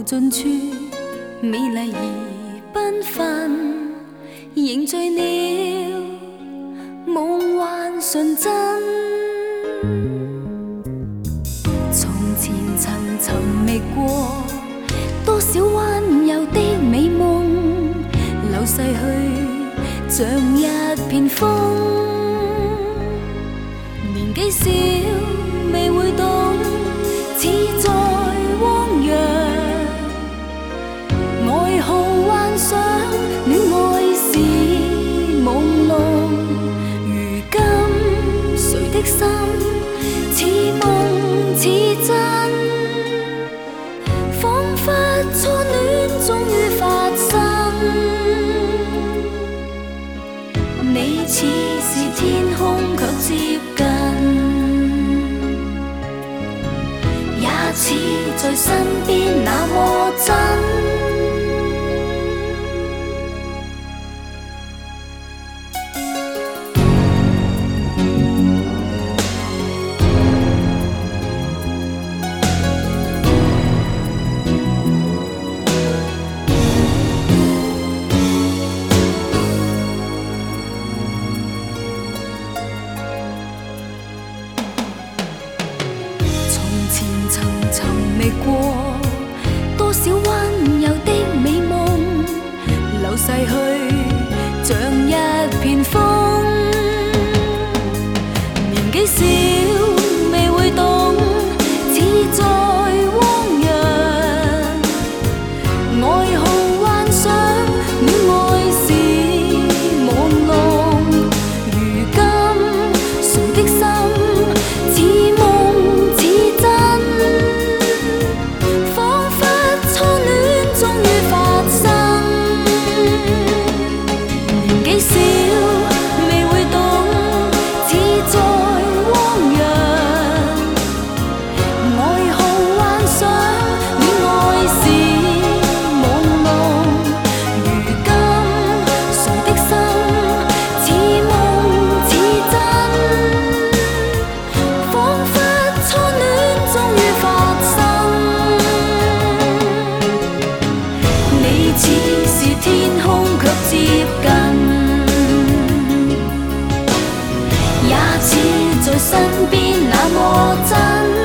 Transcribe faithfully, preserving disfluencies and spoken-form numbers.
尽处，美丽而缤纷，凝聚了梦幻纯真。从前曾寻觅过多少温柔的美梦，流逝去像一片风。年纪小未会懂，似在汪洋。爱好幻想，恋爱是朦胧。如今谁的心似梦似真？仿佛初恋终于发生。你似是天空却接近，也似在身边那么真。曾寻觅过多少温柔的美梦，流逝去像一片风。年纪小未会懂，似在汪洋。爱好幻想，恋爱是朦胧。如今谁的心似梦似真？天空卻接近，也似在身邊那麼真。